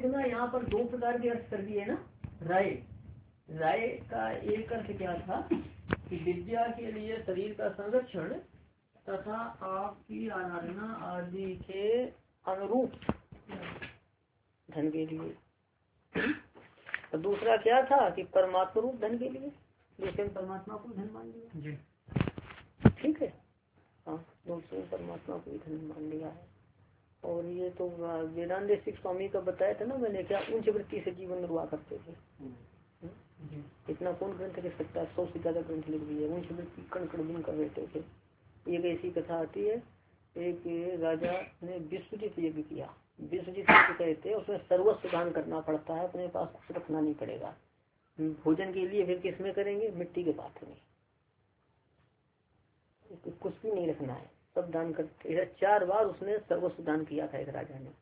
देखना यहाँ पर दो प्रकार के अर्थ कर दिए ना। राय, राय का एक अर्थ क्या था कि विद्या के लिए शरीर का संरक्षण तथा आपकी आराधना आदि के अनुरूप धन के लिए। और दूसरा क्या था कि परमात्मा रूप धन के लिए, दूसरे में परमात्मा को धन मान लिया। ठीक है, हाँ, दूसरे में परमात्मा को धन मान लिया है। और ये तो वेदांत देशिक स्वामी का बताया था ना मैंने, क्या उच्च वृत्ति से जीवन निर्वाह करते थे। इतना कौन ग्रंथ लिख सकता है, 100 से ज्यादा ग्रंथ लिख दिए। उच्च वृत्ति कण कण दिन कर रहते थे। एक ऐसी कथा आती है, एक राजा ने विश्वजित यज्ञ किया। विश्वजित यज्ञ कहते उसमें सर्वस्व दान करना पड़ता है, अपने पास कुछ रखना नहीं पड़ेगा। भोजन के लिए फिर किसमें करेंगे, मिट्टी के पात्र में, कुछ भी नहीं रखना है, सब दान करते। 4 बार उसने सर्वस्व दान किया था एक राजा ने।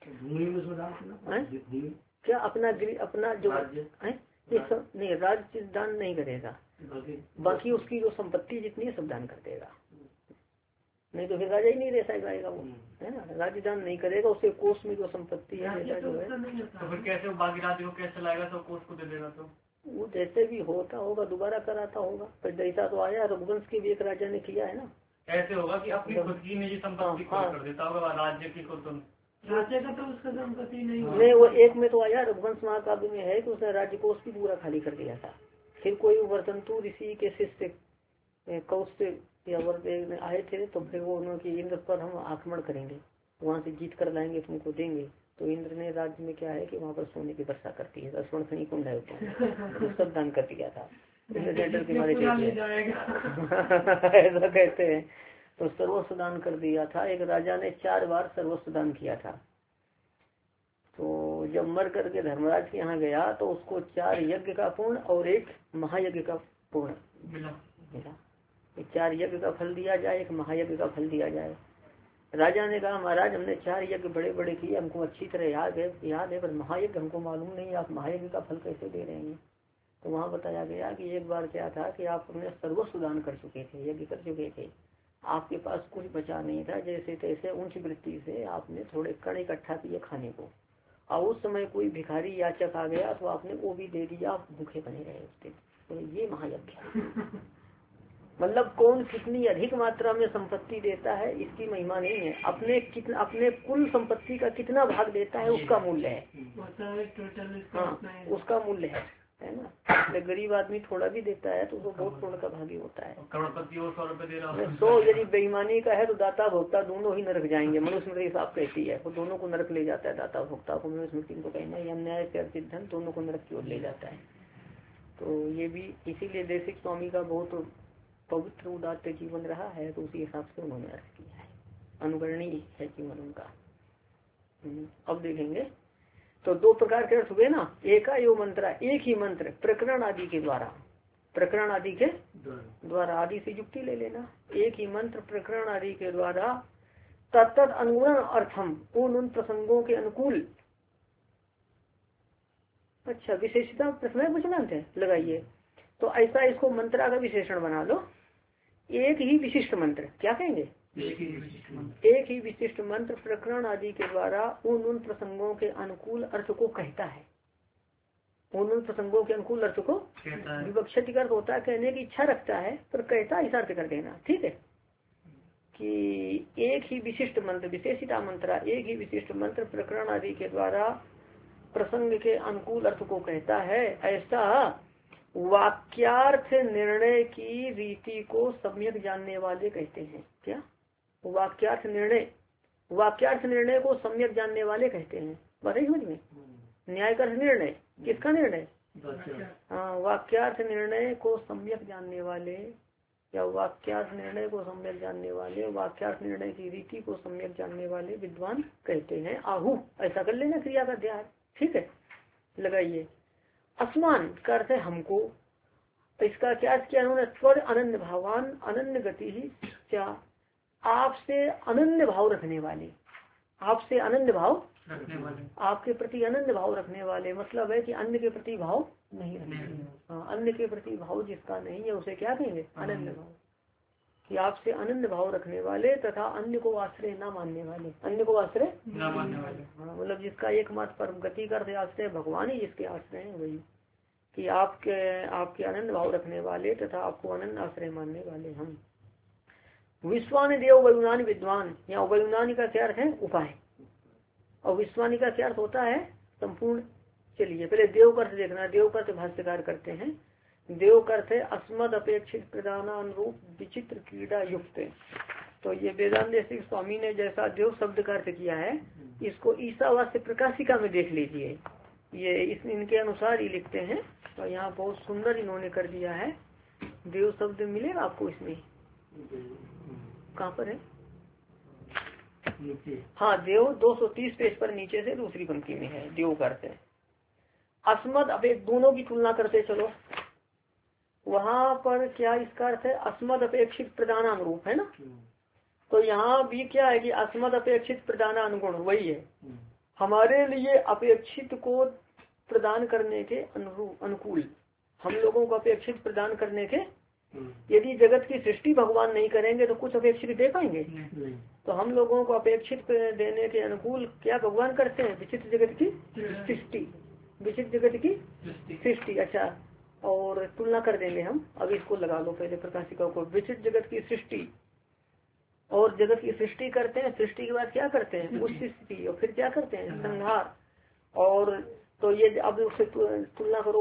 क्या अपना जो ये सब नहीं, राज्य दान नहीं करेगा, बाकी उसकी जो संपत्ति जितनी है सब दान कर देगा। नहीं तो फिर राजा ही नहीं रह जाएगा वो, है ना। राज्य दान नहीं करेगा, उसके कोष में जो संपत्ति है जो है, तो फिर कैसे बाकी राज्य को कैसे लाएगा, सब कोष को दे देगा। तो वो जैसे भी होता होगा दोबारा कराता होगा। पर जैसा तो आया रघुवंश के भी एक राजा ने किया है ना, ऐसे होगा कि अपनी खुद की निजी संपत्ति कर देता होगा, राज्य की खुद राज्य का तो उसका संपत्ति नहीं। वो एक में तो आया रघुवंश महाकाव्य में है कि उसने राज्य कोष भी पूरा खाली कर दिया था। फिर कोई वर्तंतु ऋषि के शिष्य कौशल या वर्त आए थे, तो फिर वो उन्होंने इंद्र पर हम आक्रमण करेंगे, वहाँ से जीत कर लाएंगे, तुमको देंगे। तो इंद्र ने राज्य में क्या है कि वहाँ पर सोने की वर्षा करती है, स्वर्ण खनी कुंड है, तो सब दान कर दिया था। इंद्र के मारे ऐसा कहते हैं। तो सर्वस्व दान कर दिया था। एक राजा ने 4 बार सर्वस्व दान किया था। तो जब मर करके धर्मराज के यहाँ गया तो उसको 4 यज्ञ का पूर्ण और 1 महायज्ञ का पूर्ण मिला। 4 यज्ञ का फल दिया जाए, 1 महायज्ञ का फल दिया जाए। राजा ने कहा महाराज हमने 4 यज्ञ बड़े बड़े किए, हमको अच्छी तरह याद है पर महायज्ञ हमको मालूम नहीं, आप महायज्ञ का फल कैसे दे रहे हैं। तो वहाँ बताया गया कि एक बार क्या था कि आप अपने सर्वस्व दान कर चुके थे, यज्ञ कर चुके थे, आपके पास कुछ बचा नहीं था, जैसे तैसे उच्च वृत्ति से आपने थोड़े कण इकट्ठा किए खाने को, और उस समय कोई भिखारी याचक आ गया तो आपने वो भी दे दिया, आप भूखे बने रहे उसके। तो ये महायज्ञ मतलब कौन कितनी अधिक मात्रा में संपत्ति देता है इसकी महिमा नहीं है, अपने कुल संपत्ति का कितना भाग देता है उसका मूल्य है। हाँ, उसका मूल्य है ना। गरीब आदमी थोड़ा भी देता है तो वो बहुत पूर्ण का भागी होता है। करोड़पति 100 रुपए दे रहा है, 100 यदि बेईमानी का है तो दाता भोक्ता दोनों ही नरक जाएंगे। मनुस्मृति हिसाब कहती है वो दोनों को नरक ले जाता है, दाता भोक्ता को। मनुस्मृति को कहना है अन्याय से अर्जित धन दोनों को नरक की ओर ले जाता है। तो ये भी इसीलिए देशिक स्वामी का बहुत पवित्र उदात्त जीवन रहा है, तो उसी हिसाब से उन्होंने अर्थ किया है, अनुकरणीय है जीवन उनका। अब देखेंगे तो 2 प्रकार के अर्थ हुए ना, एका यो मंत्र, एक ही मंत्र प्रकरण आदि के द्वारा, प्रकरण आदि के द्वारा, आदि से युक्ति ले लेना, एक ही मंत्र प्रकरण आदि के द्वारा तत्त अनुगुण अर्थम, उन प्रसंगों के अनुकूल। अच्छा, विशेषता प्रश्न पूछना है, लगाइए। तो ऐसा इसको मंत्रा का विशेषण बना लो, एक ही विशिष्ट मंत्र, क्या कहेंगे, एक ही विशिष्ट मंत्र प्रकरण आदि के द्वारा उन प्रसंगों के अनुकूल अर्थ को कहता है। उन प्रसंगों के अनुकूल अर्थ को विवक्षित अर्थ होता है, कहने की इच्छा रखता है, पर कहता ऐसा अर्थ कर देना। ठीक है कि एक ही विशिष्ट मंत्र, विशेषिता मंत्रा, एक ही विशिष्ट मंत्र प्रकरण आदि के द्वारा प्रसंग के अनुकूल अर्थ को कहता है। ऐसा वाक्यार्थ निर्णय की रीति को सम्यक जानने वाले कहते हैं। क्या वाक्यार्थ निर्णय को सम्यक जानने वाले कहते हैं। बात समझ में, न्याय का निर्णय किसका निर्णय, हाँ, वाक्यार्थ निर्णय को सम्यक जानने वाले, या वाक्यार्थ निर्णय को सम्यक जानने वाले, वाक्यार्थ निर्णय की रीति को सम्यक जानने वाले विद्वान कहते हैं। आहु, ऐसा कर लेना क्रिया का ध्यान। ठीक है, लगाइए। अस्मान का अर्थ है हमको, इसका क्या किया उन्होंने, स्वर अनन्य भावान अनन्य गति ही, क्या आपसे अनन्य भाव रखने वाले, आपसे अनन्य भाव रखने वाले, आपके प्रति अनन्य भाव रखने वाले, मतलब है कि अन्य के प्रति भाव नहीं रखने। हाँ, अन्य के प्रति भाव जिसका नहीं है उसे क्या कहेंगे, अनन्य भाव। कि आपसे अनन्य भाव रखने वाले तथा अन्य को आश्रय न मानने वाले, अन्य को आश्रय न मानने वाले। हाँ, मतलब जिसका एकमात्र परम गति करते आश्रय भगवान ही जिसके आश्रय है वही, कि आपके अनन्य भाव रखने वाले तथा आपको अनन्य आश्रय मानने वाले हम। विश्वानि देव वयुनानि विद्वान, यहाँ वयुनानि का क्या अर्थ है? उपाय, और विश्वानि का क्या अर्थ होता है? संपूर्ण। चलिए पहले देव का अर्थ देखना। देव का अर्थ भाष्यकार करते हैं, देव का अर्थ है अस्मद अपेक्षित प्रदान अनुरूप विचित्र क्रीड़ा युक्त। तो ये वेदांत देशिक स्वामी ने जैसा देव शब्द का अर्थ किया है, इसको ईसावास्य प्रकाशिका में देख लीजिए, ये इनके अनुसार ही लिखते हैं। तो यहाँ बहुत सुंदर इन्होंने कर दिया है। देव शब्द मिलेगा आपको इसमें, कहाँ पर है? हाँ, देव 230 पेज पर नीचे से दूसरी पंक्ति में है। देव करते अस्मद अपेक्ष, दोनों की तुलना करते चलो। वहां पर क्या इसका अर्थ है? अस्मद अपेक्षित प्रदानानुरूप है ना। तो यहाँ भी क्या है कि अस्मद अपेक्षित प्रदानानुगुण वही है, हमारे लिए अपेक्षित को प्रदान करने के अनुकूल, हम लोगों को अपेक्षित प्रदान करने के। यदि जगत की सृष्टि भगवान नहीं करेंगे तो कुछ अपेक्षित दे पाएंगे? तो हम लोगों को अपेक्षित देने के अनुकूल क्या भगवान करते हैं? विचित्र जगत की सृष्टि, विचित्र जगत की सृष्टि। अच्छा, और तुलना कर देंगे हम। अब इसको लगा लो पहले प्रकाशिका को। विचित्र जगत की सृष्टि, और जगत की सृष्टि करते हैं, सृष्टि के बाद क्या करते हैं? उस स्थिति, और फिर क्या करते हैं? संहार। और तो ये अब उससे तुलना करो,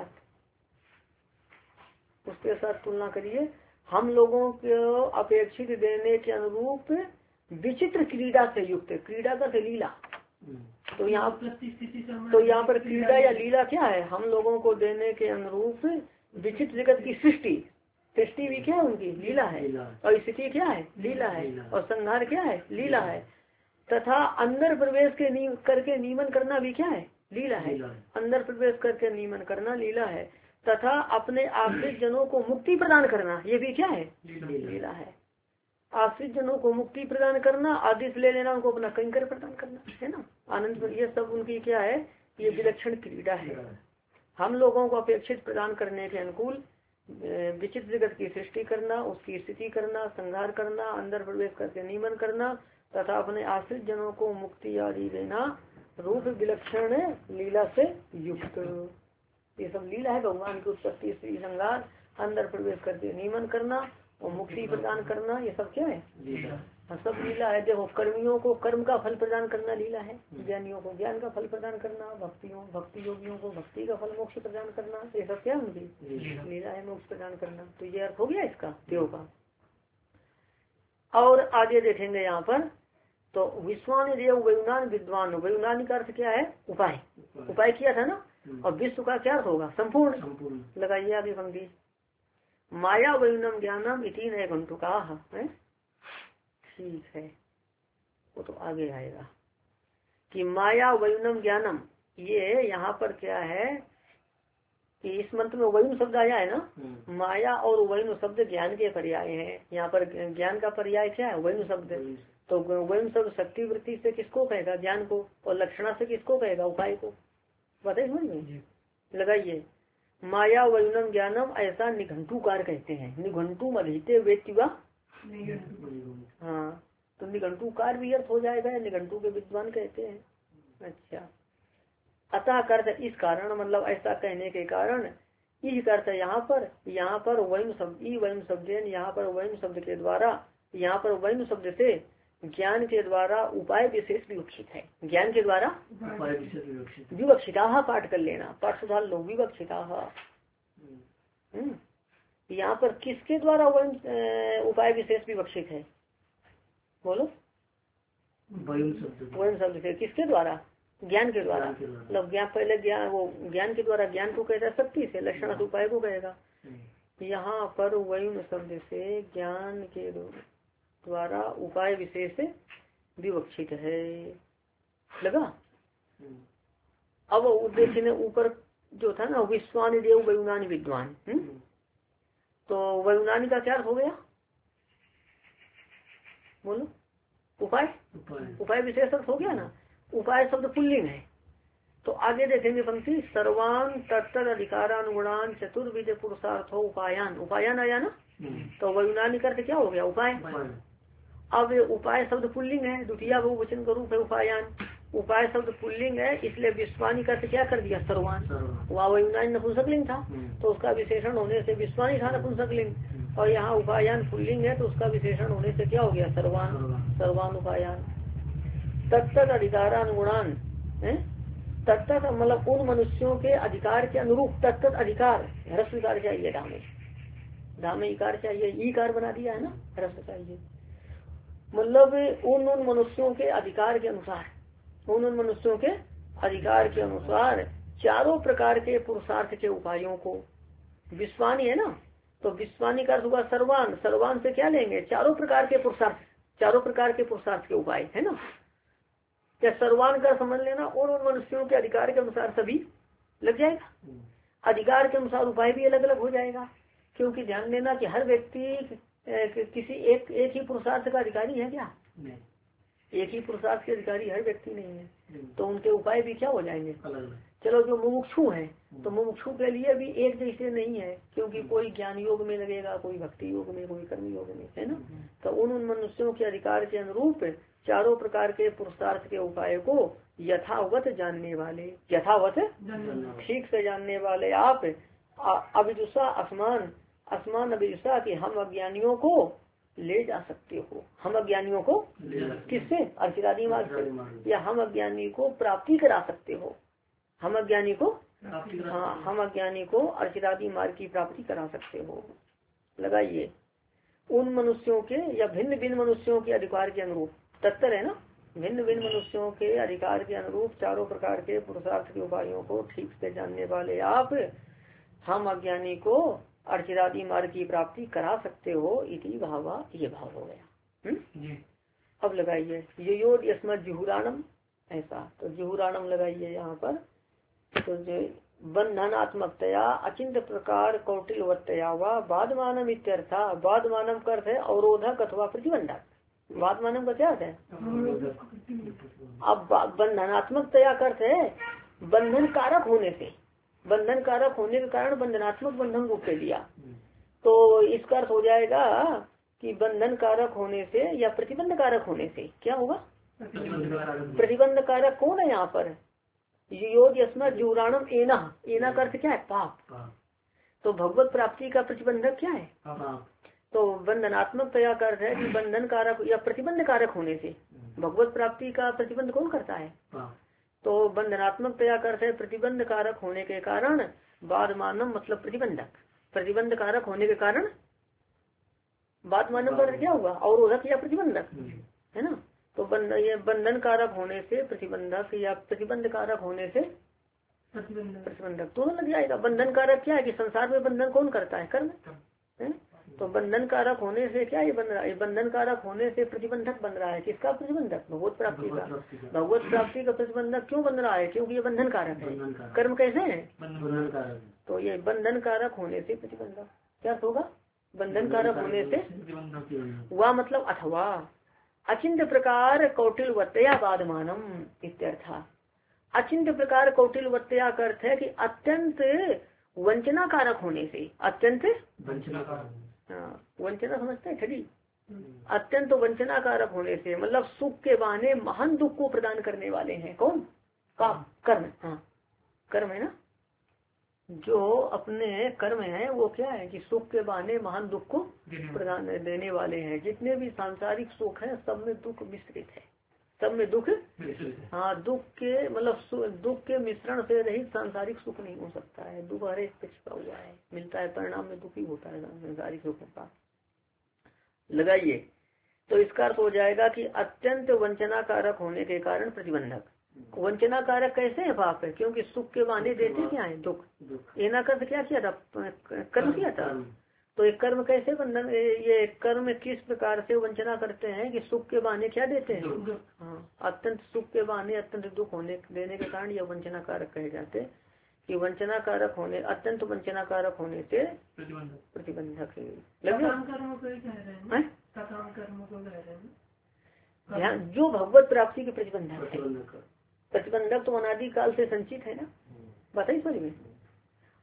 उसके साथ तुलना करिए। हम लोगों को अपेक्षित देने के अनुरूप विचित्र क्रीड़ा से युक्त, क्रीड़ा का लीला। तो यहाँ पर क्रीड़ा या लीला क्या है? हम लोगों को देने के अनुरूप विचित्र जगत की सृष्टि, सृष्टि भी क्या है? उनकी लीला है। और स्थिति क्या है? लीला है। और संहार क्या है? लीला है। तथा अंदर प्रवेश करके नियमन करना भी क्या है? लीला है। अंदर प्रवेश करके नियमन करना लीला है। तथा अपने आश्रित जनों को मुक्ति प्रदान करना, ये भी क्या है? लीला है। आश्रित जनों को मुक्ति प्रदान करना, आदेश ले लेना, उनको अपना कंकर प्रदान करना, है ना, आनंद। ये सब उनकी क्या है? ये विलक्षण क्रीड़ा है। हम लोगों को अपेक्षित प्रदान करने के अनुकूल विचित्र जगत की सृष्टि करना, उसकी स्थिति करना, संहार करना, अंदर प्रवेश करके नियमन करना, तथा अपने आश्रित जनों को मुक्ति आदि देना, रूप विलक्षण लीला से युक्त। ये सब लीला है भगवान की उत्पत्ति, स्त्री संहार, अंदर प्रवेश करके नियमन करना और मुक्ति प्रदान करना, ये सब क्या है? सब लीला है। देखो, कर्मियों को कर्म का फल प्रदान करना लीला है, ज्ञानियों को ज्ञान का फल प्रदान करना, भक्ति योगियों को भक्ति का फल मोक्ष प्रदान करना, ये सब क्या उनकी लीला है, मोक्ष प्रदान करना। तो ये अर्थ हो गया इसका देव का। और आगे देखेंगे यहाँ पर, तो विश्वान देव वयुनान विद्वान, वयुनान का अर्थ क्या है? उपाय, उपाय किया था ना। और विश्व का क्या अर्थ होगा? संपूर्ण। लगाइए आगे पंक्ति। माया वयुनम ज्ञानम इति नए घंटुका है। ठीक है, वो तो आगे आएगा कि माया वयुनम ज्ञानम। ये यहाँ पर क्या है कि इस मंत्र में वयुन शब्द आया है ना। माया और वयुन शब्द ज्ञान के पर्याय हैं। यहाँ पर ज्ञान का पर्याय क्या है? वयुन शब्द। तो वयुन शब्द शक्ति वृत्ति से किसको कहेगा? ज्ञान को। और लक्षणा से किसको कहेगा? उपाय को। बताइए समझ में। लगाइए, माया वयुनम ज्ञानम ऐसा निघंटुकार कहते हैं। निघंटु मधीते वेत्युवा। हाँ, तो निघंटुकार भी अर्थ हो जाएगा, निघंटु के विद्वान कहते हैं। अच्छा, अतः करते इस कारण, मतलब ऐसा कहने के कारण, इस करते यहाँ पर वयुन शब्द, ई वयुन शब्द, यहाँ पर वयुन शब्द के द्वारा, यहाँ पर वयुन शब्द से ज्ञान के द्वारा उपाय विशेष विवक्षित है। ज्ञान के द्वारा विवक्षिता पाठ कर लेना, पाठ सुधार लो, विवक्षिता। यहाँ पर किसके द्वारा उपाय विशेष विवक्षित है? बोलो। वयुन शब्द से किसके द्वारा? ज्ञान के द्वारा। मतलब ज्ञान, पहले ज्ञान, वो ज्ञान के द्वारा ज्ञान को कहता है शक्ति से, लक्षण उपाय को कहेगा। यहाँ पर वयुन शब्द से ज्ञान के द्वारा उपाय विशेष विवक्षित है। लगा। अब उद्देश्य ने ऊपर जो था ना, विश्वानि देव वयुनानि विद्वान, तो वयुनानि का क्या अर्थ हो गया? बोलो। उपाय विशेष अर्थ हो गया ना। उपाय शब्द पुल्लिंग है। तो आगे देखेंगे पंक्ति, सर्वान तत्तर अधिकारानुगुणान चतुर्विध पुरुषार्थो उपायान। उपायान आया ना। तो वयुनानी का अर्थ क्या हो गया? उपाय। अब उपाय शब्द पुल्लिंग है, द्वितीय बहुवचन का रूप है उपायान। उपाय शब्द पुल्लिंग है, इसलिए विश्वानी का अर्थ क्या कर दिया? सर्वान। वहाँ वयुनानी नपुंसकलिंग था तो उसका विशेषण होने से विश्वानी था नपुंसकलिंग, और यहाँ उपायान पुल्लिंग है तो उसका विशेषण होने से क्या हो गया? सर्वान। सर्वान उपायान। तत्त अधिकारानुगुणान, तत्त मतलब उन मनुष्यों के अधिकार के अनुरूप, तत्त अधिकार ह्रस्व इकार चाहिए, धामे इकार चाहिए, ईकार बना दिया है ना, ह्रस्व चाहिए। मतलब उन मनुष्यों के अधिकार के अनुसार, उन मनुष्यों के अधिकार के अनुसार चारों प्रकार के पुरुषार्थ के उपायों को, विश्वानी है ना, तो विश्वानी का अर्थ हुआ सर्वान। सर्वान से क्या लेंगे? चारों प्रकार के पुरुषार्थ, चारों प्रकार के पुरुषार्थ के उपाय है ना। क्या सर्वान का समझ लेना, और उन मनुष्यों के अधिकार के अनुसार सभी लग जाएगा, अधिकार के अनुसार उपाय भी अलग अलग हो जाएगा। क्योंकि ध्यान देना कि हर व्यक्ति किसी एक ही पुरुषार्थ का अधिकारी है क्या? नहीं। एक ही पुरुषार्थ के अधिकारी हर व्यक्ति नहीं है, तो उनके उपाय भी क्या हो जाएंगे? चलो जो मुमुक्षु है तो मुमुक्षु के लिए भी एक जैसे नहीं है, क्योंकि कोई ज्ञान योग में लगेगा, कोई भक्ति योग में, कोई कर्म योग में, है ना। तो उन मनुष्यों के अधिकार के अनुरूप चारों प्रकार के पुरुषार्थ के उपाय को यथावत जानने वाले, यथावत ठीक से जानने वाले आप अभिजुषा असमान अभिजुषा कि हम अज्ञानियों को ले जा सकते हो। हम अज्ञानियों को किससे? अर्चिरादि मार्ग से, या हम अज्ञानी को प्राप्ति करा सकते हो। हम अज्ञानी को, हाँ, हम अज्ञानी को अर्चिरादि मार्ग की प्राप्ति करा सकते हो। लगाइए उन मनुष्यों के या भिन्न भिन्न मनुष्यों के अधिकार के अनुरूप, तत्तर है ना, भिन्न भिन्न मनुष्यों के अधिकार के अनुरूप चारों प्रकार के पुरुषार्थ के उपायों को ठीक से जानने वाले आप हम अज्ञानी को अर्चिरादि मार्ग की प्राप्ति करा सकते हो। इति भावा, ये भाव हो गया। अब लगाइए योद यस्मत् जुहुराणम, ऐसा तो जुहुराणम लगाइए यहाँ पर। तो जो बंधनात्मकतया अचिंत प्रकार कौटिल्यवत्तया व बाधमानम इत्यर्था, बाधमानम का अर्थ है अवरोधक अथवा प्रतिबंधक। बाधमानम का क्या अर्थ है? अब बंधनात्मकतया का अर्थ है बंधन कारक होने से, बंधन कारक होने के कारण बंधनात्मक बंधन रूप ले लिया। तो इसका अर्थ हो जाएगा कि बंधन कारक होने से या प्रतिबंध कारक होने से क्या होगा? प्रतिबंध कारक कौन है यहाँ पर? योद यस्मत् जुहुराणम एना, एना का अर्थ क्या है? पाप। तो भगवत प्राप्ति का प्रतिबंधक क्या है? तो बंधनात्मक तया का अर्थ है कि बंधन कारक या प्रतिबंध कारक होने से भगवत प्राप्ति का प्रतिबंध कौन करता है? तो बंधनात्मक तया का अर्थ है प्रतिबंध कारक होने के कारण, बाधमानम मतलब प्रतिबंधक, प्रतिबंध कारक होने के कारण बाधमानम का अर्थ क्या होगा? अवरोधक या प्रतिबंधक, है ना। तो ये बंधन कारक होने से प्रतिबंधक या प्रतिबंध कारक होने से प्रतिबंधक दोनों लग जाएगा। बंधन कारक क्या है कि संसार में बंधन कौन करता है? कर्म है। तो बंधन कारक होने से क्या ये बन रहा है? बंधन कारक होने से प्रतिबंधक बन रहा है। किसका प्रतिबंधक? भगवत प्राप्ति का। भगवत प्राप्ति का प्रतिबंधक क्यों बन रहा है? क्योंकि ये बंधन कारक है। कर्म कैसे है? तो ये बंधन कारक होने से प्रतिबंधक क्या होगा? बंधन कारक होने से वह मतलब अथवा अचिंत्य प्रकार कौटिल्यवत्तया बाधमानम इत्यर्था। अचिंत्य प्रकार कौटिल्यवत्तया का अर्थ है कि अत्यंत वंचना कारक होने से, अत्यंत वंचना समझते हैं ठगी, अत्यंत वंचना कारक होने से मतलब सुख के बहाने महान दुख को प्रदान करने वाले हैं। कौन? पाप, कर्म। हाँ, कर्म है ना, जो अपने कर्म है वो क्या है कि सुख के बहाने महान दुख को प्रदान देने वाले हैं। जितने भी सांसारिक सुख है सब में दुख मिश्रित है, सब में दुख। हाँ, दुख के मतलब दुख के मिश्रण से रहित सांसारिक सुख नहीं हो सकता है। दुख हर एक पे छिपा हुआ है, मिलता है, परिणाम में दुखी होता है सांसारिक सुखों का। लगाइए तो इसका अर्थ हो जाएगा कि अत्यंत वंचना कारक होने के कारण प्रतिबंधक। वंचना कारक कैसे है? पाप है, क्योंकि सुख के बहाने देते क्या है? दुख। एना कर्म क्या किया था? कर्म किया था। तो एक कर्म कैसे बंधन, ये कर्म किस प्रकार से वंचना करते हैं कि सुख के बहाने क्या देते हैं? हाँ, अत्यंत सुख के बहाने अत्यंत दुख होने देने के कारण यह वंचना कारक कहे जाते हैं कि वंचना कारक होने, अत्यंत वंचना कारक होने से प्रतिबंधक है। जो भगवत प्राप्ति के प्रतिबंधक है, प्रतिबंधक तो अनादि काल से संचित है ना, बताइए समझ में।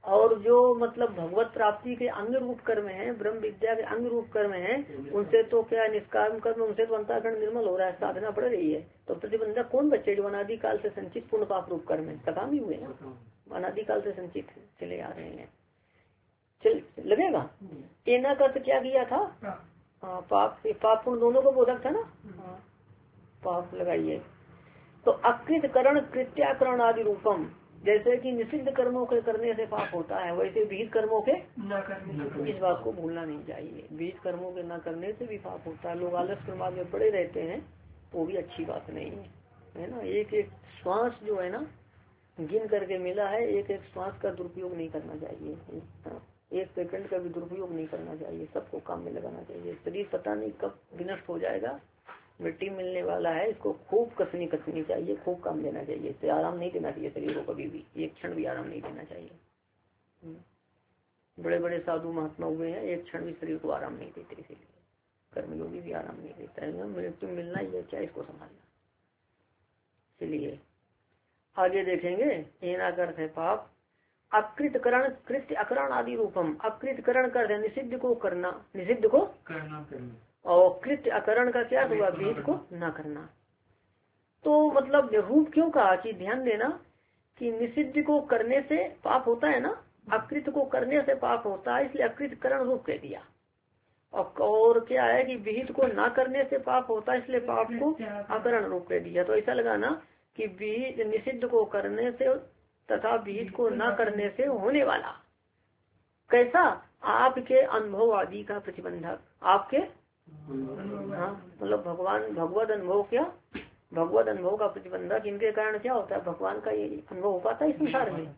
और जो मतलब भगवत प्राप्ति के अंग रूप कर्म है, ब्रह्म विद्या के अंग रूप कर्म है, उनसे तो क्या निष्काम कर्म, उनसे तो अंतःकरण निर्मल हो रहा है, साधना बढ़ रही है। तो प्रतिबंधक कौन बच्चे? जो अनादिकाल से संचित पूर्ण पाप रूप कर्म है, सकाम ही हुए ना, अनादिकाल से संचित चले आ रहे हैं। चल लगेगा। एना का क्या किया था? पाप पुण्य दोनों को बोधक था ना। पाप लगाइए। तो अकृत करण कृत्याकरण आदि रूपम, जैसे कि निषिद्ध कर्मों के करने से पाप होता है, वैसे विहित कर्मों के न करने, इस बात को भूलना नहीं चाहिए। विहित कर्मों के न करने से भी पाप होता है। लोग आलस प्रमाद में पड़े रहते हैं, वो भी अच्छी बात नहीं है ना। एक एक श्वास जो है ना गिन करके मिला है, एक एक श्वास का दुरुपयोग नहीं करना चाहिए। एक सेकंड का भी दुरुपयोग नहीं करना चाहिए, सबको काम में लगाना चाहिए। शरीर पता नहीं कब विनष्ट हो जाएगा, मिट्टी मिलने वाला है, इसको खूब कसनी चाहिए, खूब काम देना चाहिए। इससे आराम नहीं देना चाहिए शरीर को, कभी भी एक क्षण भी आराम नहीं देना चाहिए। बड़े बड़े साधु महात्मा हुए हैं, एक क्षण भी शरीर को आराम नहीं देते, इसीलिए कर्मयोगी भी आराम नहीं देता है। मृत्यु मिलना ही है, क्या इसको संभालना। इसलिए आगे देखेंगे। एनाकर्थ है पाप। अकृतकरण कृत्य अकरण आदि रूपम, अकृतकरण कर निषिद्ध को करना, निषिद्ध को करना और कृत्य अकरण का क्या हुआ? विहित को ना करना। तो मतलब रूप क्यों कहा कि ध्यान देना कि निषिद्ध को करने से पाप होता है ना, अकृत को करने से पाप होता है, इसलिए अकृतकरण रूप कह दिया। और क्या है कि विहित को ना करने से पाप होता है, इसलिए पाप को अकरण रूप कह दिया। तो ऐसा लगाना कि विहित निषिद्ध को करने से तथा विहित को ना करने से होने वाला कैसा? आपके अनुभव आदि का प्रतिबंधक, आपके हाँ मतलब भगवत अनुभव, क्या भगवत अनुभव का प्रतिबंधक। इनके कारण क्या होता है? भगवान का ये अनुभव हो पाता है इस संसार में।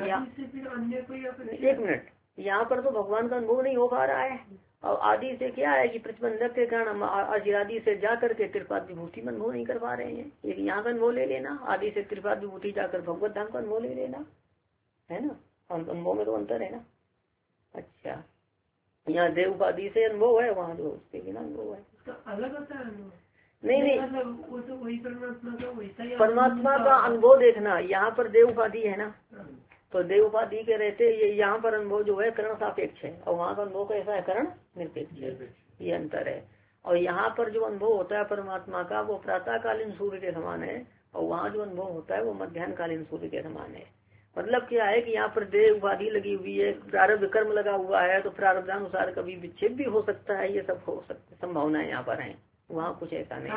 एक मिनट, यहाँ पर तो भगवान का अनुभव नहीं हो पा रहा है, और आदि से क्या है कि प्रतिबंधक के कारण हम आदि से जा करके त्रिपाद विभूति में अनुभव नहीं कर पा रहे हैं। एक यहाँ का अनुभव ले लेना, आदि से त्रिपाद विभूति जाकर भगवत धाम का अनुभव ले लेना, है ना। अनुभव में तो अंतर है ना। अच्छा, यहाँ देव उपाधि से अनुभव है, वहाँ जो उसके बिना अनुभव है, अलग होता है। नहीं वो तो वही परमात्मा का वैसा ही परमात्मा का अनुभव देखना। यहाँ पर देव उपाधि है ना, तो देव उपाधि के रहते ये यहाँ पर अनुभव जो है करण सापेक्ष है, और वहाँ का अनुभव कैसा है? करण निरपेक्ष है। ये अंतर है। और यहाँ पर जो अनुभव होता है परमात्मा का वो प्रातःकालीन सूर्य के समान है, और वहाँ जो अनुभव होता है वो मध्याह्न कालीन सूर्य के समान है। मतलब क्या है कि यहाँ पर देह उपाधि लगी हुई है, प्रारब्ध कर्म लगा हुआ है, तो प्रारब्धानुसार कभी विच्छेद भी हो सकता है, ये सब हो सकता संभावनाएं यहाँ पर है। वहाँ कुछ ऐसा नहीं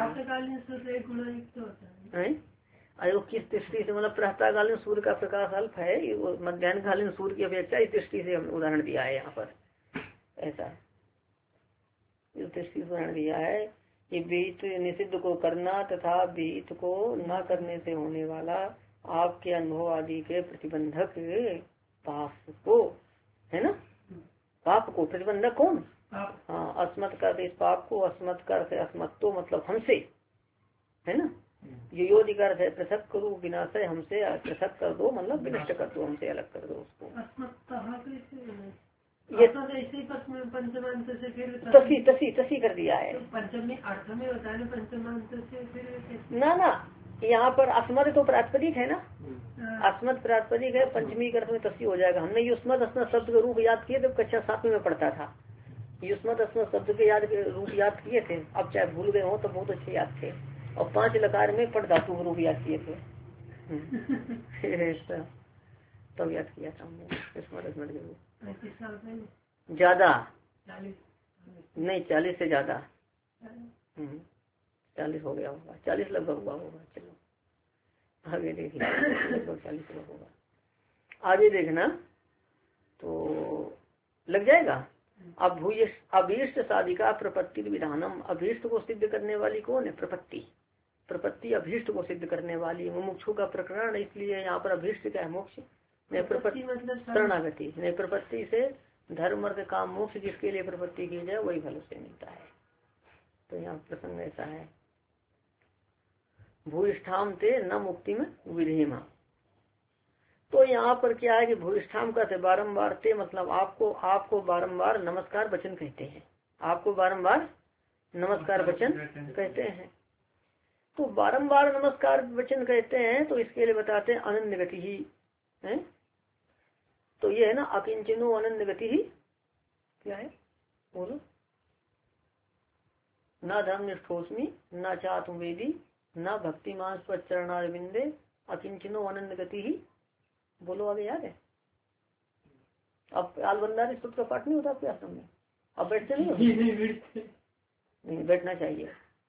है। अरे किस दृष्टि से? मतलब प्रातःकालीन सूर्य का प्रकाश अल्प है, मध्याह्न कालीन सूर्य की अपेक्षा इस दृष्टि से हम उदाहरण दिया है यहाँ पर। ऐसा इस दृष्टि से उदाहरण दिया है कि विहित निषिद्ध को करना तथा विहित को न करने से होने वाला आपके अनुभव आदि के प्रतिबंधक पाप को, है ना। पाप को प्रतिबंधक कौन? हाँ, अस्मत् कर इस पाप को, अस्मत् कर अस्मत्तो मतलब हमसे, है ना। योधि का अर्थ है पृथक करो, विनाशय हमसे, पृथक कर दो मतलब विनष्ट कर दो, हमसे अलग कर दो उसको। ये तसी कर दिया है। पंचमी अर्थ में होता है पंचमांत से फिर ना यहाँ पर अस्मद तो प्रातिपदिक है ना, अस्मद प्रातिपदिक है, पंचमी के अर्थ में तसी हो जाएगा। हमने युष्मत अस्मद शब्द के रूप याद किए थे, कक्षा 7 में पढ़ता था। युष्मत अस्मद शब्द के रूप याद किए थे, अब चाहे भूल गए हो तो बहुत अच्छे याद थे। और 5 लकार में पट धातु के रूप याद किए थे। तब याद किया था हमने युष्मत अस्मद के रूप। ज्यादा नहीं, 40 से ज्यादा 40 हो गया होगा, 40 लगभग हुआ होगा। चलो आगे देख लगभग 40 होगा। आगे देखना तो लग जाएगा। अब अभीष्ट साधिका प्रपत्ति विधानम, अभीष्ट को सिद्ध करने वाली कौन है? प्रपत्ति। प्रपत्ति अभीष्ट को सिद्ध करने वाली मुमुक्षु का प्रकरण, इसलिए यहाँ पर अभीष्ट क्या है? मोक्ष। प्रपत्ति मतलब शरणागति। नहीं, प्रपत्ति से धर्म अर्थ काम मोक्ष जिसके लिए प्रपत्ति की जाए वही फल से मिलता है। तो यहाँ प्रसंग ऐसा है, भूष्ठाम ते न मुक्ति में विधेमा। तो यहाँ पर क्या है कि भूष्ठाम का से बारम्बार ते मतलब आपको बारम्बार नमस्कार वचन कहते हैं, आपको बारम्बार नमस्कार वचन कहते हैं। तो बारम्बार नमस्कार वचन कहते हैं, तो इसके लिए बताते हैं अनन्य गति ही है। तो ये है ना अकिंचनो अनन्य गति ही क्या है बोलो, न धर्म निष्ठोस्मी न चात्मवेदी न भक्तिमान स्वचरणारविंदे अकिंचनो अनन्य गति ही। बोलो आगे याद है। अब आलबंदार इस का पाठ नहीं होता आपके आश्रम में? अब बैठते नहीं हो? नहीं बैठना चाहिए।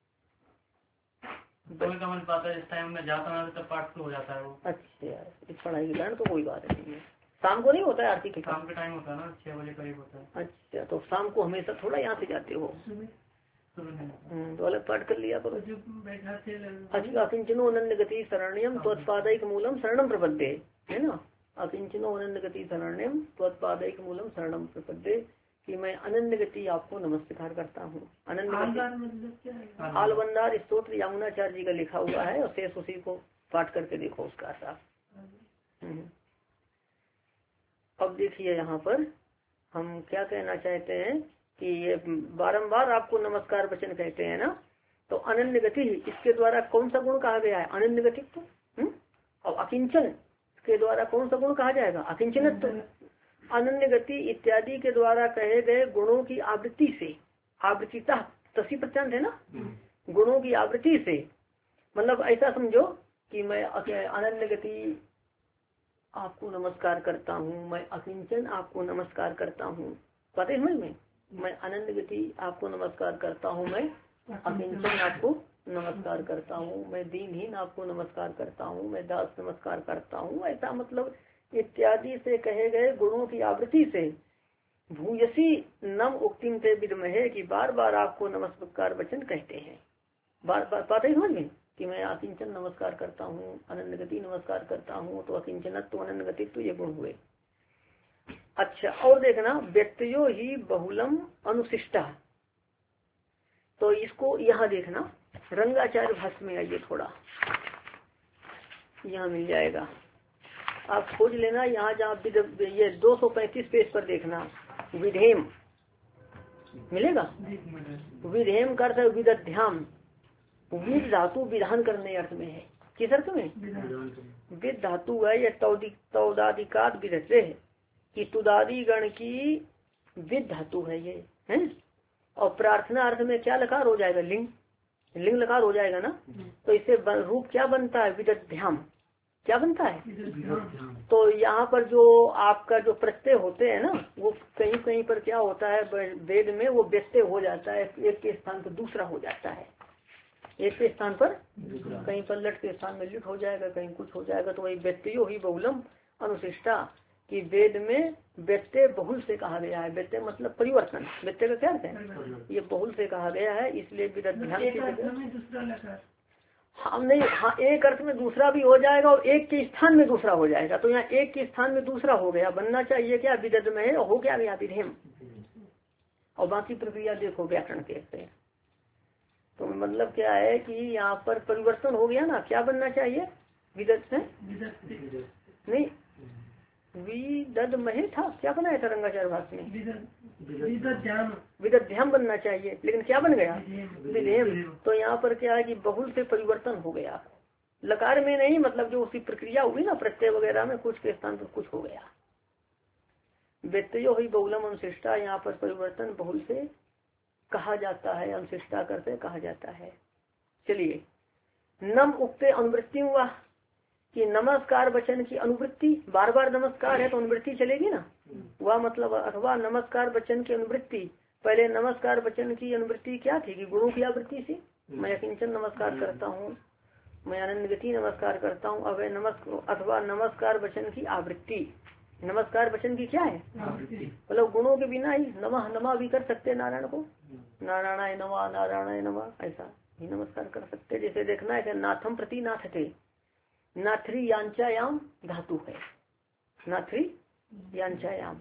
इस टाइम में जाता है तो पाठ हो जाता है वो। अच्छा यार इस पढ़ाई के कारण तो कोई बात नहीं है। शाम को नहीं होता है आरती के? शाम के टाइम होता है ना 6 बजे करीब होता है। अच्छा तो शाम को हमेशा थोड़ा यहाँ से जाते हो? तो अलग पाठ कर लिया करो। अच्छा अकिंचनो अनन्य गति शरण्यम त्वत्पादैक मूलम शरणम प्रपद्ये है ना। अकिंचनो अनन्य गति शरण्यम त्वत्पादैक मूलम शरणम प्रपद्ये कि मैं अनन्य गति आपको नमस्कार करता हूँ। अनन्य आलबंदार स्तोत्र यमुनाचार्य जी का लिखा हुआ है और शेष उसी को पाठ करके देखो उसका साथ। अब देखिए यहाँ पर हम क्या कहना चाहते हैं कि ये बारंबार आपको नमस्कार वचन कहते हैं ना। तो अनन्य गति इसके द्वारा कौन सा गुण कहा गया है? अनन्य गतित्व। और अकिंचन के द्वारा कौन सा गुण कहा जाएगा? अकिंचनत्व। अनन्य गति इत्यादि के द्वारा कहे गए गुणों की आवृत्ति से, आवृत्तिता तसी प्रत्यंत है ना, गुणों की आवृत्ति से मतलब ऐसा समझो कि मैं अनन्य गति आपको नमस्कार करता हूँ, मैं अकिंचन आपको नमस्कार करता हूँ। पता है समझ में? मैं अनन्य गति आपको नमस्कार करता हूँ, मैं अकिंचन आपको नमस्कार करता हूँ, मैं दीनहीन आपको नमस्कार करता हूँ, मैं दास नमस्कार करता हूँ। ऐसा मतलब इत्यादि से कहे गए गुणों की आवृत्ति से भूयसी नम उक्तिम ते विदमहे कि बार बार आपको नमस्कार वचन कहते हैं। बार बार बात है समझ में कि मैं अकिंचन नमस्कार करता हूँ, अनन्य गति नमस्कार करता हूँ। तो अकिंचनत्व अनन्य गति तो ये गुण हुए। अच्छा और देखना व्यक्तियो ही बहुलम अनुशिष्टा। तो इसको यहाँ देखना रंगाचार्य भाष्य में आइए थोड़ा, यहाँ मिल जाएगा। आप खोज लेना यहाँ जहाँ ये 235 पेज पर देखना विधेम मिलेगा। विधेम का अर्थ है विदध्याम। विद धातु विधान करने अर्थ में है। किस अर्थ में? विद धातु है या तौदादिकात विधते है कि तुदादी गण की विद धातु है ये है। और प्रार्थना अर्थ में क्या लकार हो जाएगा? लिंग, लिंग लकार हो जाएगा ना। तो इससे रूप क्या बनता है? विदध्याम। क्या बनता है? तो यहाँ पर जो आपका जो प्रत्यय होते हैं ना वो कहीं कहीं पर क्या होता है वेद में वो व्यत्यय हो जाता है, एक के स्थान पर दूसरा हो जाता है। एक के स्थान पर कहीं पर लट के स्थान में लिट हो जाएगा, कहीं कुछ हो जाएगा। तो वही व्यत्ययो ही बहुलम अनुशिष्टा कि वेद में व्यत्यय बहुल से कहा गया है। व्यत्यय मतलब परिवर्तन। व्यत्यय का क्या अर्थ है? ये बहुल से कहा गया है, इसलिए विदध्यान हम नहीं। हाँ एक अर्थ में दूसरा भी हो जाएगा और एक के स्थान में दूसरा हो जाएगा। तो यहाँ एक के स्थान में दूसरा हो गया, बनना चाहिए क्या? विदध में है, हो क्या गया? विधेम। और बाकी प्रक्रिया देखो व्याकरण कहते हैं। तो मतलब क्या है कि यहाँ पर परिवर्तन हो गया ना। क्या बनना चाहिए? विदध से नहीं विदध महे था। क्या बनाया था रंगाचार्य भाष्य में? विदध्याम बनना चाहिए, लेकिन क्या बन गया? विधेम। तो यहाँ पर क्या है कि बहुल से परिवर्तन हो गया। लकार में नहीं, मतलब जो उसकी प्रक्रिया हुई ना प्रत्यय वगैरह में कुछ के स्थान पर कुछ हो गया। व्यत्ययो ही बहुलम अनुशिष्टा, यहाँ पर परिवर्तन बहुल से कहा जाता है, अनुशिष्टा करते कहा जाता है। चलिए नम उक्ते अनुवृत्ति हुआ कि नमस्कार वचन की अनुवृत्ति, बार बार नमस्कार है तो अनुवृत्ति चलेगी ना। वह मतलब अथवा नमस्कार वचन की अनुवृत्ति। पहले नमस्कार वचन की अनुवृत्ति क्या थी कि गुरु की आवृत्ति से मैं अकिंचन नमस्कार करता हूँ, मैं अनन्य गति नमस्कार करता हूँ। अब अथवा नमस्कार वचन की आवृत्ति। नमस्कार वचन की क्या है? मतलब गुणों के बिना ही नमः नमः भी कर सकते नारायण को, नारायणाय नमः नारायणाय नमः ऐसा ही नमस्कार कर सकते। जैसे देखना है नाथम प्रति नाथते, नाथरी यांचायाम धातु है। नाथरी यांचायाम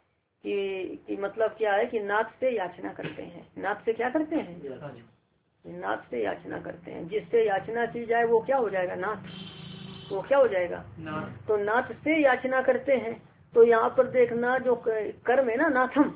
कि मतलब क्या है कि नाथ से याचना करते हैं। नाथ से क्या करते हैं? नाथ से याचना करते हैं। जिससे याचना की जाए वो क्या हो जाएगा? नाथ। वो क्या हो जाएगा? तो नाथ से याचना करते हैं। तो यहाँ पर देखना जो कर्म है ना नाथम,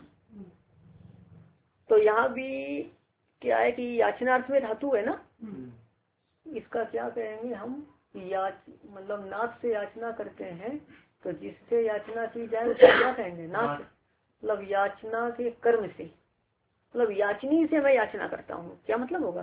तो यहाँ भी क्या है कि याचनार्थ में धातु है ना। इसका क्या कहेंगे हम? मतलब नाथ से याचना करते हैं तो जिससे याचना की जाए उसको क्या कहेंगे? नाथ। मतलब याचना के कर्म से, मतलब याचनी से मैं याचना करता हूँ, क्या मतलब होगा?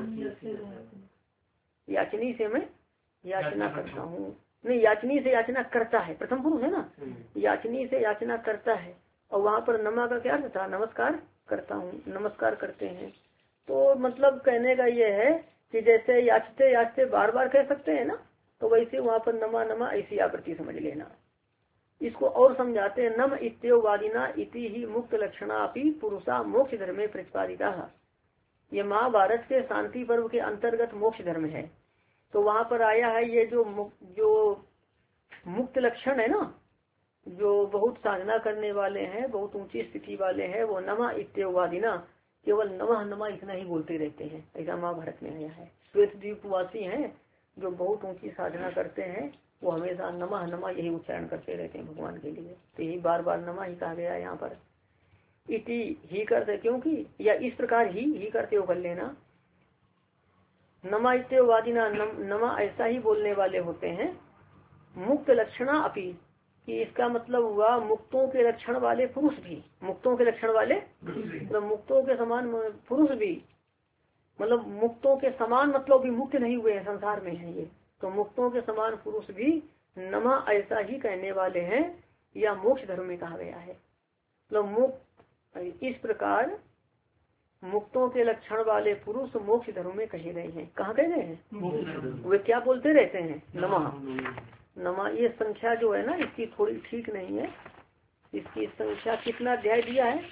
याचनी से मैं याचना करता हूँ, नहीं याचनी से याचना करता है, प्रथम पुरुष है ना, याचनी से याचना करता है। और वहाँ पर नमा का क्या अर्थ था? नमस्कार करता हूँ, नमस्कार करते हैं। तो मतलब कहने का ये है कि जैसे याचते याचते बार बार कह सकते हैं ना, तो वैसे वहाँ पर नमा नमा ऐसी आकृति समझ लेना। इसको और समझाते हैं, नम इत्योवादिना इति ही मुक्त लक्षणा अपि पुरुषा मोक्ष धर्मे प्रतिपादिता। ये महाभारत के शांति पर्व के अंतर्गत मोक्ष धर्म है। तो वहाँ पर आया है ये जो मुक्त लक्षण है ना, जो बहुत साधना करने वाले हैं, बहुत ऊंची स्थिति वाले हैं, वो नमा इत्योवादिना केवल नमः नमा इतना ही बोलते रहते हैं, ऐसा महाभारत में आया है। श्वेत द्वीपवासी हैं जो बहुत ऊंची साधना करते हैं, वो हमेशा नमः नमा यही उच्चारण करते रहते हैं भगवान के लिए। तो यही बार बार नमा ही कहा गया है यहाँ पर। इति ही करते, क्योंकि या इस प्रकार ही करते हो कर लेना। नमा इत्योवादिना नमा ऐसा ही बोलने वाले होते हैं। मुक्त लक्षणा अपि, कि इसका मतलब हुआ मुक्तों के लक्षण वाले पुरुष भी, मुक्तों के लक्षण वाले मतलब मुक्तों के समान पुरुष भी, मतलब मुक्तों के समान मतलब भी मुक्त नहीं हुए हैं, संसार में है ये। तो मुक्तों के समान पुरुष भी नमा ऐसा ही कहने वाले हैं, या मोक्ष धर्म में कहा गया है। मतलब मुक्त इस प्रकार मुक्तों के लक्षण वाले पुरुष मोक्ष धर्म में कहे गए हैं। कहाँ कहे गए हैं? वे क्या बोलते रहते हैं? नमा नमा। ये संख्या जो है ना इसकी थोड़ी ठीक नहीं है। इसकी संख्या कितना अध्याय दिया है?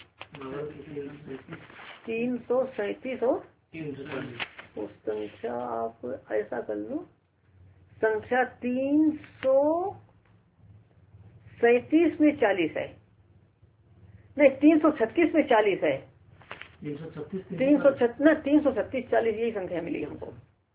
337 और उस संख्या आप ऐसा कर लो, संख्या 337 में 40 है, नहीं 336 में 40 है। 336 40 यही संख्या मिली हमको।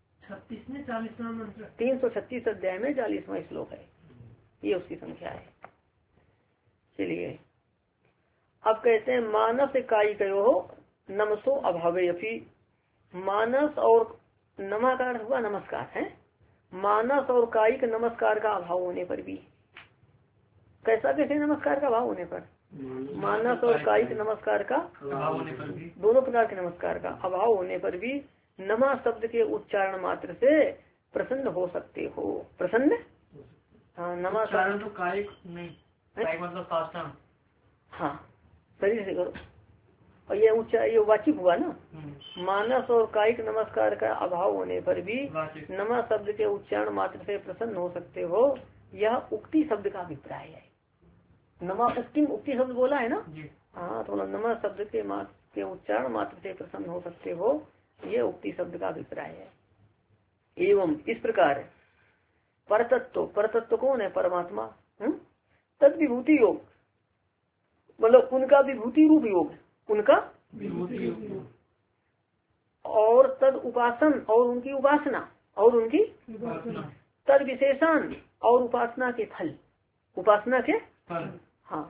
336 अध्याय में 40वां श्लोक है, ये उसकी संख्या है। चलिए अब कहते हैं मानस कायिकयो नमसो अभावे अपि। मानस और नमा का अर्थ हुआ नमस्कार है। मानस और कायिक नमस्कार का अभाव होने पर भी, कैसा कैसे नमस्कार का अभाव होने पर? मानस और कायिक नमस्कार का अभाव होने पर भी, दोनों प्रकार के नमस्कार का अभाव होने पर भी नमा शब्द के उच्चारण मात्र से प्रसन्न हो सकते हो। प्रसन्न, हाँ नमा शब्द तो कायिक नहीं, कायिक मतलब साष्टांग, हाँ शरीर से करो। और ये वाचिक हुआ ना। मानस और कायिक नमस्कार का अभाव होने पर भी नमा शब्द के उच्चारण मात्र से प्रसन्न हो सकते हो, यह उक्ति शब्द का अभिप्राय है। नमा उक्ति शब्द बोला है ना, हाँ तो नमा शब्द के उच्चारण मात्र से प्रसन्न हो सकते हो, ये उक्ति शब्द का अभिप्राय है। एवं इस प्रकार परतत्व कौन है? परमात्मा। तद विभूति योग, मतलब उनका विभूति रूप योग, उनका विभूति योग, और तद उपासन और उनकी उपासना, और उनकी तद विशेषण और उपासना के फल, उपासना के फल, हाँ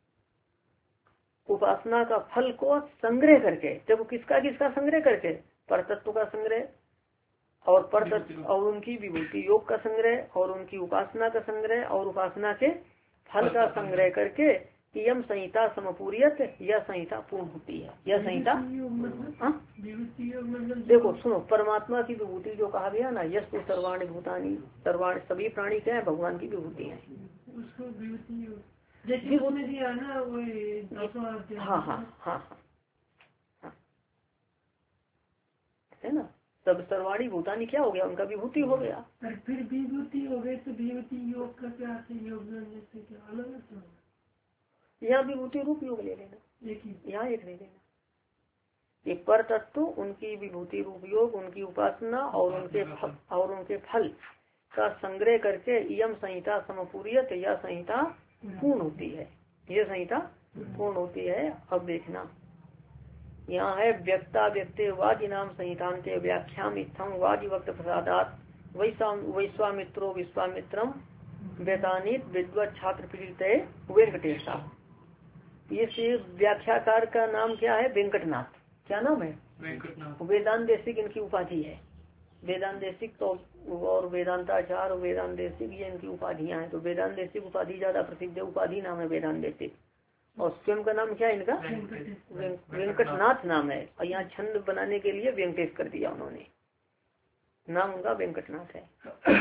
उपासना का फल को संग्रह करके, जब किसका संग्रह करके? परतत्व का संग्रह, और परतत्व और उनकी विभूति योग का संग्रह, और उनकी उपासना का संग्रह, और उपासना के फल का संग्रह करके यम संहिता समपूरियत, यह संहिता पूर्ण होती है। यह संहिता देखो सुनो, परमात्मा की विभूति जो कहा गया ना, यश तो सर्वाणी भूतानी, सर्वाणी सभी प्राणी क्या है? भगवान की विभूति है। हाँ है ना, तब सर्वाणी भूतानी क्या हो गया? उनका विभूति हो गया। फिर विभूति हो गए तो विभूति योग का क्या अलग? यहाँ विभूति रूप योग ले लेना, यहाँ एक ले लेना। एक पर तत्व, उनकी विभूति रूप योग, उनकी उपासना और उनके फल का संग्रह करके यम संहिता समपूरियत, यह संहिता पूर्ण होती है। यह संहिता पूर्ण होती है। अब देखना यहाँ है व्यक्ता व्यक्ते वादि नाम संहितान के व्याख्याम इत्थम वादि वक्त प्रसादात वैश्वामित्रो विश्वामित्रम वेदानित विद्वत छात्र पीड़ित वेंकटेशा। ये व्याख्याकार का नाम क्या है? वेंकटनाथ। क्या नाम है? वेंकटनाथ। वेदांत देशिक इनकी उपाधि है। वेदांदेशिक तो और वेदांताचार और वेदांदेशिक ये इनकी उपाधियां हैं। तो वेदांदेशिक उपाधि ज्यादा प्रसिद्ध है, उपाधि नाम है वेदांदेशिक। और स्वयं का नाम क्या है इनका? वेंकटनाथ नाम है। और यहाँ छंद बनाने के लिए वेंकटेश कर दिया उन्होंने, नाम उनका वेंकटनाथ है।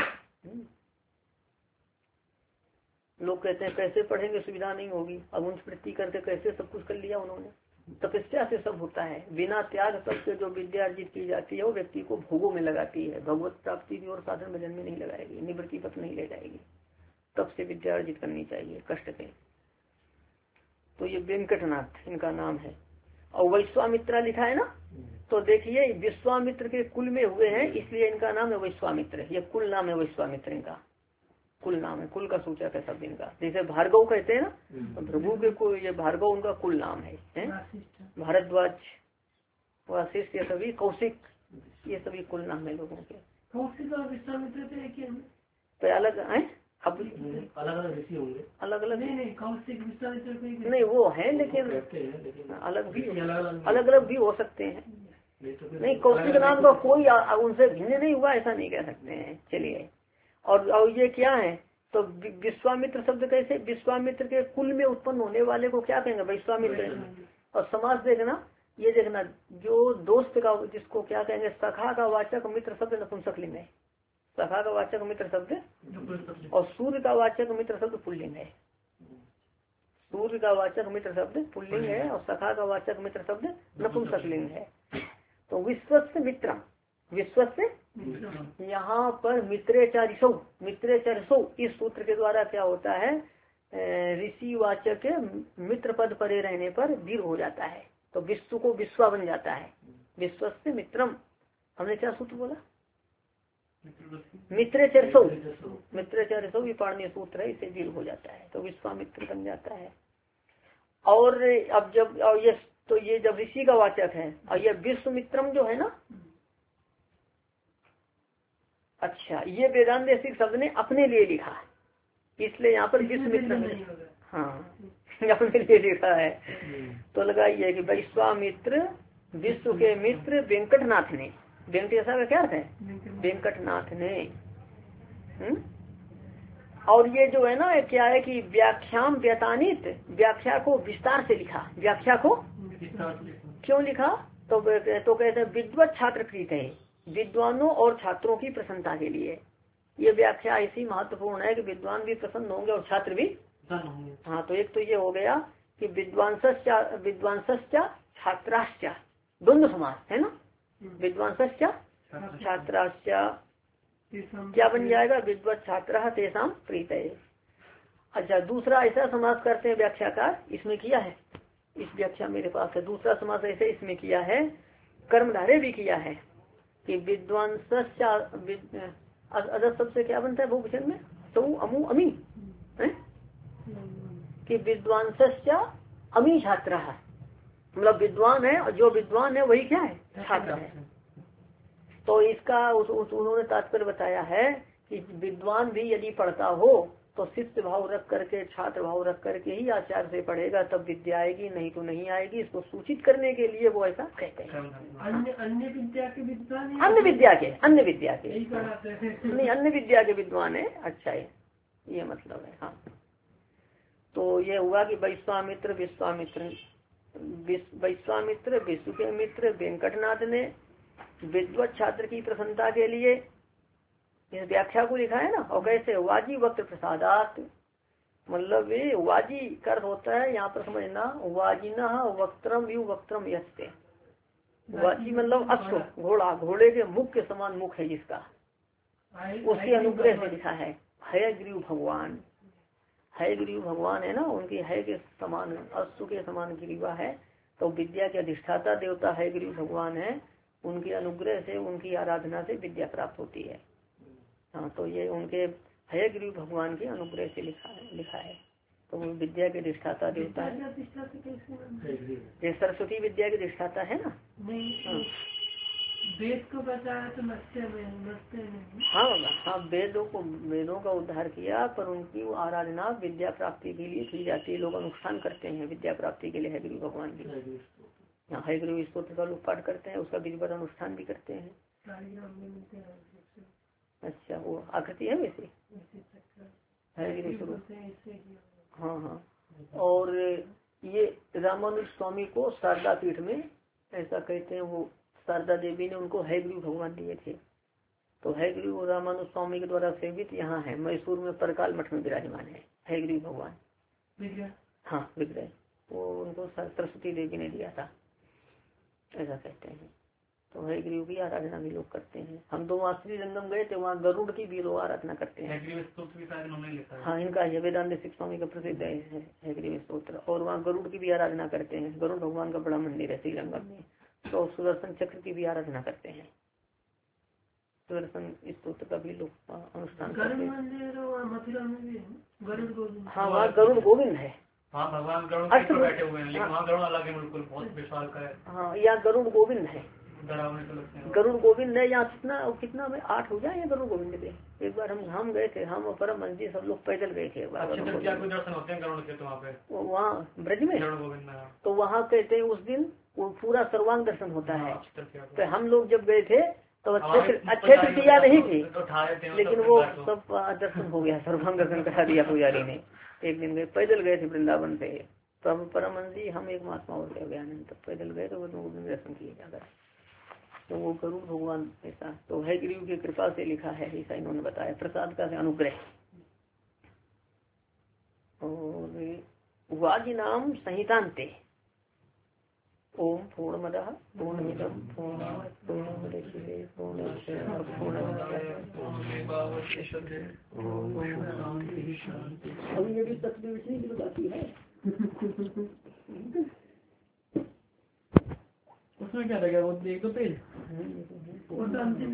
लोग कहते हैं कैसे पढ़ेंगे, सुविधा नहीं होगी। अब उन वृत्ति करके कैसे सब कुछ कर लिया उन्होंने। तपस्या से सब होता है। बिना त्याग तप से जो विद्या अर्जित की जाती है वो व्यक्ति को भोगों में लगाती है, भगवत प्राप्ति की और साधन भजन में नहीं लगाएगी, निवृत्ति पथ नहीं ले जाएगी। तब से विद्या अर्जित करनी चाहिए कष्ट से। तो ये वेंकटनाथ इनका नाम है। और वैश्वामित्रा लिखा है ना, तो देखिए विश्वामित्र के कुल में हुए हैं, इसलिए इनका नाम है वैश्वामित्र। ये कुल नाम है वैश्वामित्र, इनका कुल नाम है, कुल का सूचक है शब्द इनका। जैसे भार्गव कहते हैं ना, तो भृगु के कुल, ये भार्गव उनका कुल नाम है। भारद्वाज, वशिष्ठ, ये सभी, कौशिक, ये सभी कुल नाम है लोगों के। कौशिक और विश्वामित्र तो अलग है, अब अलग अलग ऋषि होंगे, अलग अलग नहीं कौशिक विश्वामित्र नहीं वो है, लेकिन अलग भी अलग अलग भी हो सकते हैं। नहीं, कौशिक नाम का कोई उनसे भिन्न नहीं हुआ ऐसा नहीं कह सकते हैं। चलिए, और ये क्या है, तो विश्वामित्र शब्द कैसे, विश्वामित्र के कुल में उत्पन्न होने वाले को क्या कहेंगे? वैश्वामित्र। और समास देखना, ये देखना, जो दोस्त का जिसको क्या कहेंगे, सखा का वाचक मित्र शब्द नपुंसकलिंग है। सखा का वाचक मित्र शब्द, और सूर्य का वाचक मित्र शब्द पुल्लिंग है। सूर्य का वाचक मित्र शब्द पुल्लिंग है और सखा का वाचक मित्र शब्द नपुंसकलिंग है। तो विश्वस्य मित्र, विश्वस्य यहाँ पर मित्रेचारिसौ, मित्रेचारिसौ इस सूत्र के द्वारा क्या होता है, ऋषि वाचक के मित्र पद परे रहने पर दीर्घ हो जाता है, तो विश्व को विश्वा बन जाता है। विश्वस्य मित्रम, हमने क्या सूत्र बोला? मित्रेचारिसौ, मित्रेचारिसौ ये पाणिनीय सूत्र है, इसे दीर्घ हो जाता है तो विश्वामित्र बन जाता है। और अब जब ये, तो ये जब ऋषि का वाचक है, और ये विश्वमित्रम जो है ना, अच्छा, ये वेदांत शब्द ने अपने लिए लिखा, इसलिए यहाँ पर विश्वमित्र, हाँ अपने लिए लिखा है। तो लगाइए कि वैश्वामित्र विश्व के मित्र वेंकटनाथ ने, वेंकटेश्वर का क्या अर्थ है? वेंकटनाथ ने। और ये जो है ना, क्या है कि व्याख्याम व्यतानित, व्याख्या को विस्तार से लिखा। व्याख्या को क्यों लिखा? तो कहते हैं विद्वत छात्र प्रीत है, विद्वानों और छात्रों की प्रसन्नता के लिए। ये व्याख्या ऐसी महत्वपूर्ण है कि विद्वान भी प्रसन्न होंगे और छात्र भी। हाँ, तो एक तो ये हो गया कि विद्वांसश्च छात्राश्च, द्वंद्व समास है ना, विद्वांसश्च छात्राश्च क्या बन जाएगा? विद्वत छात्र तेषां प्रीतये। अच्छा, दूसरा ऐसा समास करते हैं व्याख्याकार, इसमें किया है, इस व्याख्या मेरे पास है, दूसरा समास ऐसे इसमें किया है, कर्मधारे भी किया है कि विद्वांसश्च, अदर सबसे क्या बनता है बहुवचन में? तो अमु अमी है कि विद्वांसश्च अमी छात्र, मतलब विद्वान है और जो विद्वान है वही क्या है? छात्र है। तो इसका उन्होंने तात्पर्य बताया है कि विद्वान भी यदि पढ़ता हो तो शिष्य भाव रख करके, छात्र भाव रख करके ही आचार्य से पढ़ेगा, तब विद्या आएगी, नहीं तो नहीं आएगी। इसको सूचित करने के लिए वो ऐसा कहते हैं। अन्य विद्या के विद्वान, अन्य विद्या के नहीं, अन्य विद्या के विद्वान है। अच्छा है, ये मतलब है। हाँ, तो ये हुआ कि वैश्वामित्र विश्व के मित्र वेंकटनाथ ने विद्वत छात्र की प्रसन्नता के लिए इस व्याख्या को लिखा है ना। और कैसे? वाजी वक्त प्रसादात, मतलब ये वाजी कर होता है यहाँ पर समझना, वाजिना वक्त्रम यु वक्त्रम यस्ते। वाजी मतलब अश्व, घोड़ा, घोड़े के मुख के समान मुख है जिसका, उसके अनुग्रह से लिखा है। हयग्रीव भगवान, हयग्रीव भगवान है ना, उनकी हय के समान, अश्व के समान ग्रीवा है। तो विद्या के अधिष्ठाता देवता हयग्रीव भगवान है, उनके अनुग्रह से, उनकी आराधना से विद्या प्राप्त होती है। हाँ, तो ये उनके हयग्रीव भगवान के अनुग्रह से लिखा है। तो वो विद्या के अधिष्ठाता देवता है। ये सरस्वती विद्या के अधिष्ठाता है ना। वेद को बचाया तो नष्टे में। हाँ, वेदों का उद्धार किया, पर उनकी वो आराधना विद्या प्राप्ति के लिए की जाती है। लोग अनुष्ठान करते हैं विद्या प्राप्ति के लिए हयग्रीव भगवान की। हयग्रीव स्तोत्र का लोग पाठ करते हैं, उसका विधिवत अनुष्ठान भी करते हैं। शालिग्राम में मिलते हैं। अच्छा, वो आकृति है वैसे है गिरी शुरू। हाँ हाँ। और ये रामानुज स्वामी को शारदा पीठ में ऐसा कहते हैं, वो शारदा देवी ने उनको हयग्रीव भगवान दिए थे। तो हयग्रीव रामानुज स्वामी के द्वारा सेवित यहाँ है, मैसूर में परकाल मठ में विराजमान है हयग्रीव भगवान। हाँ विग्रह, वो उनको सरस्वती देवी ने दिया था ऐसा कहते हैं। तो हयग्रीव की आराधना भी लोग करते हैं। हम तो वहाँ श्रीरंगम गए थे, वहाँ गरुड़ की भी लोग आराधना करते हैं। हाँ इनका है वेदांत सिंह स्वामी का प्रसिद्ध है हयग्रीव स्तोत्र। और वहाँ गरुड़ की भी आराधना करते हैं। गरुड़ भगवान का बड़ा मंदिर है श्रीरंगम में। तो सुदर्शन चक्र की भी आराधना करते हैं। सुदर्शन स्तोत्र का भी लोग अनुष्ठान करते हैं। हाँ वहाँ गरुड़ गोविंद है। हाँ भगवान गरुड़ पर बैठे हुए हैं, लेकिन वहाँ गरुड़ अलग है बिल्कुल, बहुत विशाल का है। हाँ यहाँ गरुड़ गोविंद है। गरुड़ गोविंद है यहाँ कितना में 8 हो जाए गरुड़ गोविंद पे। एक बार हम गए थे, हम और परम मंजी सब लोग पैदल गए थे। दर्शन होते हैं गरुड़ के तो वहाँ ब्रज में। तो वहाँ कहते हैं उस दिन वो पूरा सर्वांग दर्शन होता है। तो हम लोग जब गए थे तो अच्छे तृतीया नहीं थी, लेकिन वो सब दर्शन हो गया, सर्वांग दर्शन करा दिया पुजारी ने। एक दिन गए, पैदल गए थे वृंदावन से। तो हम परम जी, हम एक महात्मा और गए, तो पैदल गए तो वो दर्शन किए जाकर। तो वो गरुड़ भगवान ऐसा तो है गिरिव की कृपा से लिखा है ऐसा इन्होंने बताया, प्रसाद का अनुग्रह। और वाजी नाम संहितांते ओम पूर्णमदः पूर्णमिदं पूर्णात् पूर्णमुदच्यते पूर्णस्य पूर्णमेवावशिष्यते। अभी ये भी तस्वीर की बाकी है। उसमें क्या लगा वो एक दो पेज।